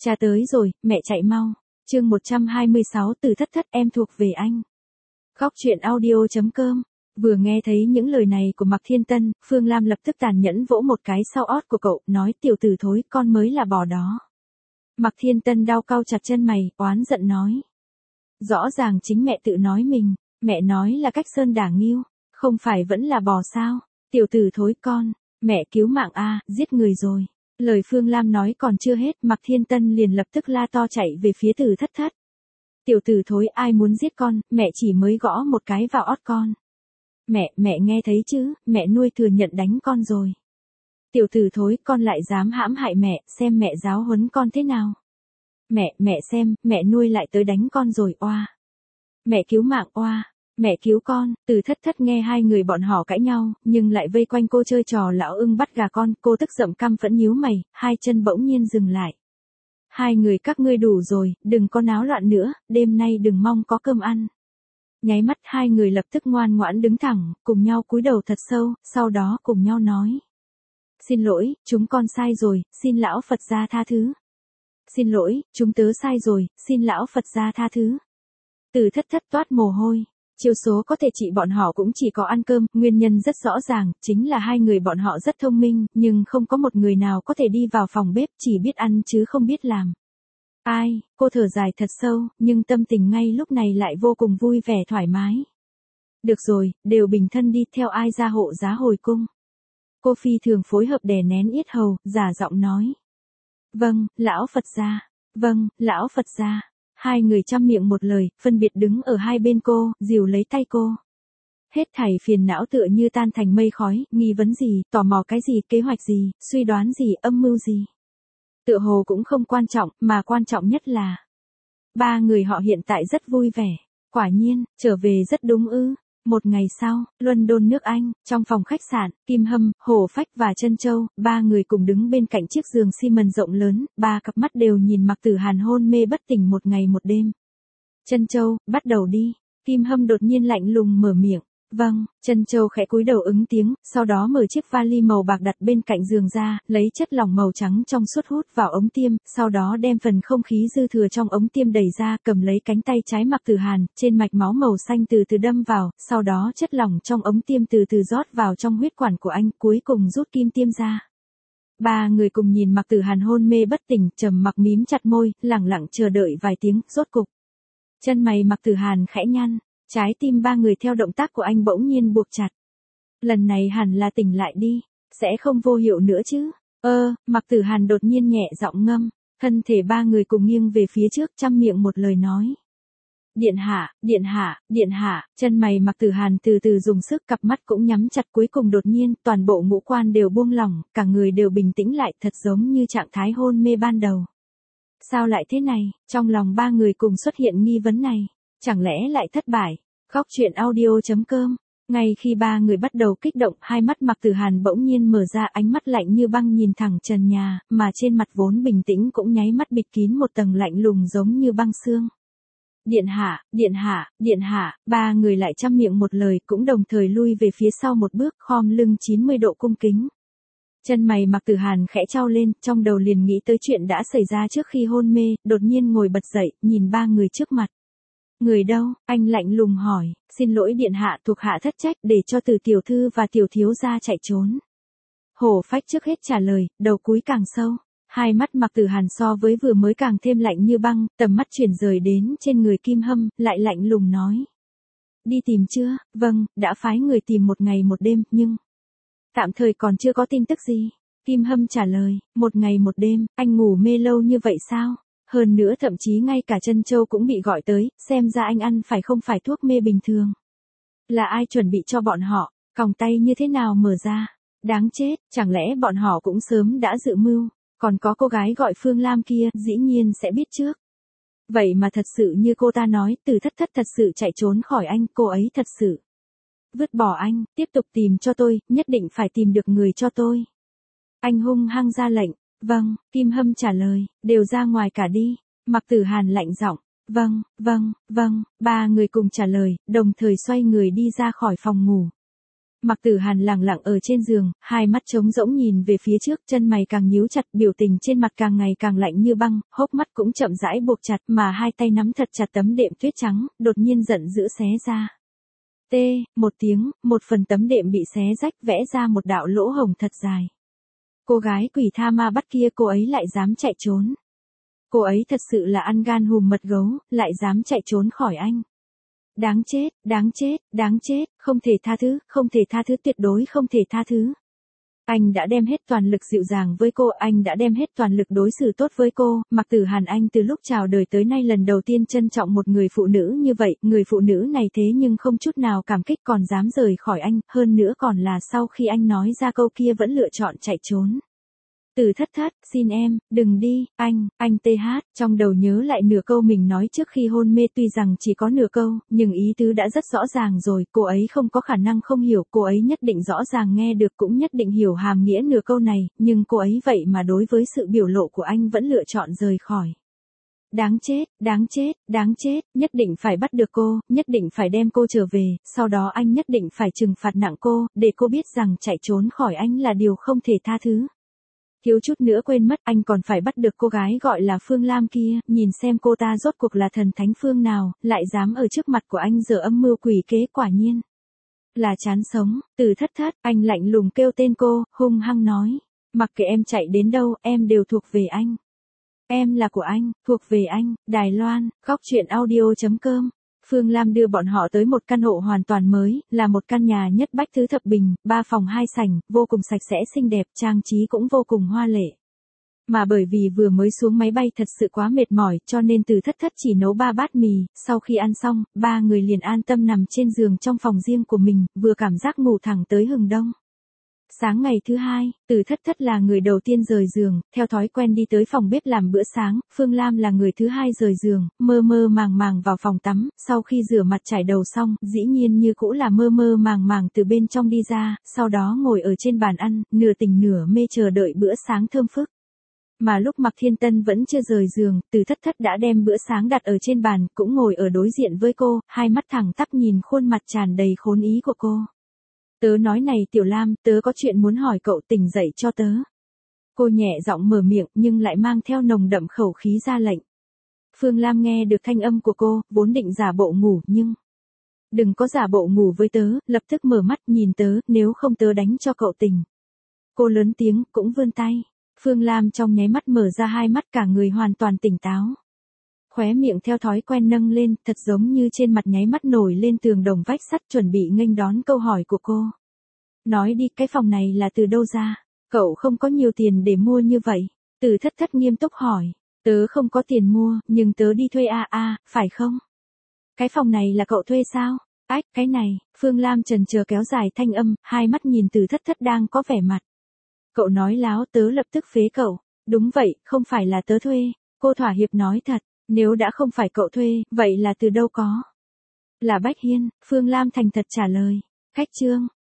Cha tới rồi, mẹ chạy mau. Chương 126 từ thất thất em thuộc về anh. Góc truyện audio.com. Vừa nghe thấy những lời này của Mạc Thiên Tân, Phương Lam lập tức tàn nhẫn vỗ một cái sau ót của cậu, nói tiểu tử thối, con mới là bò đó. Mạc Thiên Tân đau cau chặt chân mày, oán giận nói. Rõ ràng chính mẹ tự nói mình, mẹ nói là cách sơn đả nghiêu, không phải vẫn là bò sao? Tiểu tử thối con, mẹ cứu mạng a, giết người rồi. Lời Phương Lam nói còn chưa hết, Mạc Thiên Tân liền lập tức la to chạy về phía Từ Thất Thất. Tiểu tử thối, ai muốn giết con, mẹ chỉ mới gõ một cái vào ót con. Mẹ nghe thấy chứ, mẹ nuôi thừa nhận đánh con rồi. Tiểu tử thối, con lại dám hãm hại mẹ, xem mẹ giáo huấn con thế nào. Mẹ xem, mẹ nuôi lại tới đánh con rồi, oa. Mẹ cứu mạng, oa. Mẹ cứu con. Từ Thất Thất nghe hai người bọn họ cãi nhau, nhưng lại vây quanh cô chơi trò lão ưng bắt gà con, cô tức giận căm phẫn nhíu mày, hai chân bỗng nhiên dừng lại. Hai người các ngươi đủ rồi, đừng có náo loạn nữa, đêm nay đừng mong có cơm ăn. Nháy mắt hai người lập tức ngoan ngoãn đứng thẳng, cùng nhau cúi đầu thật sâu, sau đó cùng nhau nói. Xin lỗi, chúng con sai rồi, xin lão Phật gia tha thứ. Xin lỗi, chúng tớ sai rồi, xin lão Phật gia tha thứ. Từ Thất Thất toát mồ hôi. Chiêu số có thể trị bọn họ cũng chỉ có ăn cơm, nguyên nhân rất rõ ràng, chính là hai người bọn họ rất thông minh, nhưng không có một người nào có thể đi vào phòng bếp, chỉ biết ăn chứ không biết làm. Ai, cô thở dài thật sâu, nhưng tâm tình ngay lúc này lại vô cùng vui vẻ thoải mái. Được rồi, đều bình thân đi, theo ai ra hộ giá hồi cung. Cô phi thường phối hợp đè nén yết hầu, giả giọng nói. Vâng, lão Phật gia. Vâng, lão Phật gia. Hai người chăm miệng một lời, phân biệt đứng ở hai bên cô, dìu lấy tay cô. Hết thảy phiền não tựa như tan thành mây khói, nghi vấn gì, tò mò cái gì, kế hoạch gì, suy đoán gì, âm mưu gì. Tựa hồ cũng không quan trọng, mà quan trọng nhất là ba người họ hiện tại rất vui vẻ. Quả nhiên, trở về rất đúng ư. Một ngày sau, London nước Anh, trong phòng khách sạn, Kim Hâm, Hổ Phách và Trân Châu, ba người cùng đứng bên cạnh chiếc giường xi mần rộng lớn, ba cặp mắt đều nhìn Mạc Tử Hàn hôn mê bất tỉnh một ngày một đêm. Trân Châu, bắt đầu đi. Kim Hâm đột nhiên lạnh lùng mở miệng. Vâng, Trân Châu khẽ cúi đầu ứng tiếng, sau đó mở chiếc vali màu bạc đặt bên cạnh giường ra, lấy chất lỏng màu trắng trong suốt hút vào ống tiêm, sau đó đem phần không khí dư thừa trong ống tiêm đẩy ra, cầm lấy cánh tay trái Mạc Tử Hàn, trên mạch máu màu xanh từ từ đâm vào, sau đó chất lỏng trong ống tiêm từ từ rót vào trong huyết quản của anh, cuối cùng rút kim tiêm ra. Ba người cùng nhìn Mạc Tử Hàn hôn mê bất tỉnh, trầm mặc mím chặt môi, lẳng lặng chờ đợi vài tiếng, rốt cục. Chân mày Mạc Tử Hàn khẽ nhăn. Trái tim ba người theo động tác của anh bỗng nhiên buộc chặt. Lần này hẳn là tỉnh lại đi, sẽ không vô hiệu nữa chứ. Mạc Tử Hàn đột nhiên nhẹ giọng ngâm, thân thể ba người cùng nghiêng về phía trước chăm miệng một lời nói. Điện hạ, điện hạ, điện hạ, chân mày Mạc Tử Hàn từ từ dùng sức, cặp mắt cũng nhắm chặt, cuối cùng đột nhiên, toàn bộ ngũ quan đều buông lỏng, cả người đều bình tĩnh lại, thật giống như trạng thái hôn mê ban đầu. Sao lại thế này? Trong lòng ba người cùng xuất hiện nghi vấn này. Chẳng lẽ lại thất bại? Góc truyện audio.com. Ngay khi ba người bắt đầu kích động, hai mắt Mạc Tử Hàn bỗng nhiên mở ra, ánh mắt lạnh như băng nhìn thẳng trần nhà, mà trên mặt vốn bình tĩnh cũng nháy mắt bịt kín một tầng lạnh lùng giống như băng xương. Điện hạ, điện hạ, điện hạ, ba người lại chăm miệng một lời, cũng đồng thời lui về phía sau một bước, khom lưng 90 độ cung kính. Chân mày Mạc Tử Hàn khẽ chau lên, trong đầu liền nghĩ tới chuyện đã xảy ra trước khi hôn mê, đột nhiên ngồi bật dậy, nhìn ba người trước mặt. Người đâu? Anh lạnh lùng hỏi. Xin lỗi điện hạ, thuộc hạ thất trách, để cho Từ tiểu thư và tiểu thiếu gia chạy trốn. Hổ Phách trước hết trả lời, đầu cúi càng sâu. Hai mắt Mạc Tử Hàn so với vừa mới càng thêm lạnh như băng, tầm mắt chuyển rời đến trên người Kim Hâm, lại lạnh lùng nói. Đi tìm chưa? Vâng, đã phái người tìm một ngày một đêm, nhưng tạm thời còn chưa có tin tức gì. Kim Hâm trả lời, một ngày một đêm, anh ngủ mê lâu như vậy sao? Hơn nữa thậm chí ngay cả Trân Châu cũng bị gọi tới, xem ra anh ăn phải không phải thuốc mê bình thường. Là ai chuẩn bị cho bọn họ, còng tay như thế nào mở ra? Đáng chết, chẳng lẽ bọn họ cũng sớm đã dự mưu, còn có cô gái gọi Phương Lam kia, dĩ nhiên sẽ biết trước. Vậy mà thật sự như cô ta nói, Từ Thất Thất thật sự chạy trốn khỏi anh, cô ấy thật sự vứt bỏ anh, tiếp tục tìm cho tôi, nhất định phải tìm được người cho tôi. Anh hung hăng ra lệnh. Vâng, Kim Hâm trả lời, đều ra ngoài cả đi. Mạc Tử Hàn lạnh giọng, vâng, ba người cùng trả lời, đồng thời xoay người đi ra khỏi phòng ngủ. Mạc Tử Hàn lẳng lặng ở trên giường, hai mắt trống rỗng nhìn về phía trước, chân mày càng nhíu chặt, biểu tình trên mặt càng ngày càng lạnh như băng, hốc mắt cũng chậm rãi buộc chặt, mà hai tay nắm thật chặt tấm đệm tuyết trắng, đột nhiên giận dữ xé ra. Một tiếng, một phần tấm đệm bị xé rách, vẽ ra một đạo lỗ hổng thật dài. Cô gái quỷ tha ma bắt kia, cô ấy lại dám chạy trốn. Cô ấy thật sự là ăn gan hùm mật gấu, lại dám chạy trốn khỏi anh. Đáng chết, đáng chết, đáng chết, không thể tha thứ, không thể tha thứ, tuyệt đối không thể tha thứ. Anh đã đem hết toàn lực dịu dàng với cô, anh đã đem hết toàn lực đối xử tốt với cô, Mạc Tử Hàn anh từ lúc chào đời tới nay lần đầu tiên trân trọng một người phụ nữ như vậy, người phụ nữ này thế nhưng không chút nào cảm kích còn dám rời khỏi anh, hơn nữa còn là sau khi anh nói ra câu kia vẫn lựa chọn chạy trốn. Từ thất thất, xin em, đừng đi, anh TH, trong đầu nhớ lại nửa câu mình nói trước khi hôn mê, tuy rằng chỉ có nửa câu, nhưng ý tứ đã rất rõ ràng rồi, cô ấy không có khả năng không hiểu, cô ấy nhất định rõ ràng nghe được cũng nhất định hiểu hàm nghĩa nửa câu này, nhưng cô ấy vậy mà đối với sự biểu lộ của anh vẫn lựa chọn rời khỏi. Đáng chết, đáng chết, đáng chết, nhất định phải bắt được cô, nhất định phải đem cô trở về, sau đó anh nhất định phải trừng phạt nặng cô, để cô biết rằng chạy trốn khỏi anh là điều không thể tha thứ. Thiếu chút nữa quên mất, anh còn phải bắt được cô gái gọi là Phương Lam kia, nhìn xem cô ta rốt cuộc là thần thánh phương nào, lại dám ở trước mặt của anh giở âm mưu quỷ kế, quả nhiên là chán sống. Từ thất thất, anh lạnh lùng kêu tên cô, hung hăng nói, mặc kệ em chạy đến đâu, em đều thuộc về anh. Em là của anh, thuộc về anh. Đài Loan, Góc Chuyện Audio.com. Phương Lam đưa bọn họ tới một căn hộ hoàn toàn mới, là một căn nhà nhất bách tứ thập bình, 3 phòng 2 sảnh, vô cùng sạch sẽ xinh đẹp, trang trí cũng vô cùng hoa lệ. Mà bởi vì vừa mới xuống máy bay thật sự quá mệt mỏi, cho nên Từ thất thất chỉ nấu 3 bát mì, sau khi ăn xong, 3 người liền an tâm nằm trên giường trong phòng riêng của mình, vừa cảm giác ngủ thẳng tới hừng đông. Sáng ngày thứ hai, Từ thất thất là người đầu tiên rời giường, theo thói quen đi tới phòng bếp làm bữa sáng, Phương Lam là người thứ hai rời giường, mơ mơ màng màng vào phòng tắm, sau khi rửa mặt chải đầu xong, dĩ nhiên như cũ là mơ mơ màng màng từ bên trong đi ra, sau đó ngồi ở trên bàn ăn, nửa tỉnh nửa mê chờ đợi bữa sáng thơm phức. Mà lúc Mạc Thiên Tân vẫn chưa rời giường, Từ thất thất đã đem bữa sáng đặt ở trên bàn, cũng ngồi ở đối diện với cô, hai mắt thẳng tắp nhìn khuôn mặt tràn đầy khốn ý của cô. Tớ nói này Tiểu Lam, tớ có chuyện muốn hỏi cậu, tỉnh dậy cho tớ. Cô nhẹ giọng mở miệng nhưng lại mang theo nồng đậm khẩu khí ra lệnh. Phương Lam nghe được thanh âm của cô, vốn định giả bộ ngủ nhưng... Đừng có giả bộ ngủ với tớ, lập tức mở mắt nhìn tớ, nếu không tớ đánh cho cậu tỉnh. Cô lớn tiếng, cũng vươn tay. Phương Lam trong nháy mắt mở ra hai mắt, cả người hoàn toàn tỉnh táo. Khóe miệng theo thói quen nâng lên, thật giống như trên mặt nháy mắt nổi lên tường đồng vách sắt, chuẩn bị nghênh đón câu hỏi của cô. Nói đi, cái phòng này là từ đâu ra? Cậu không có nhiều tiền để mua như vậy. Từ thất thất nghiêm túc hỏi. Tớ không có tiền mua, nhưng tớ đi thuê phải không? Cái phòng này là cậu thuê sao? Ách, cái này, Phương Lam chần chờ kéo dài thanh âm, hai mắt nhìn Từ thất thất đang có vẻ mặt. Cậu nói láo, tớ lập tức phế cậu. Đúng vậy, không phải là tớ thuê. Cô thỏa hiệp nói thật. Nếu đã không phải cậu thuê, vậy là từ đâu có? Là Bách Hiên, Phương Lam thành thật trả lời. Khách trương,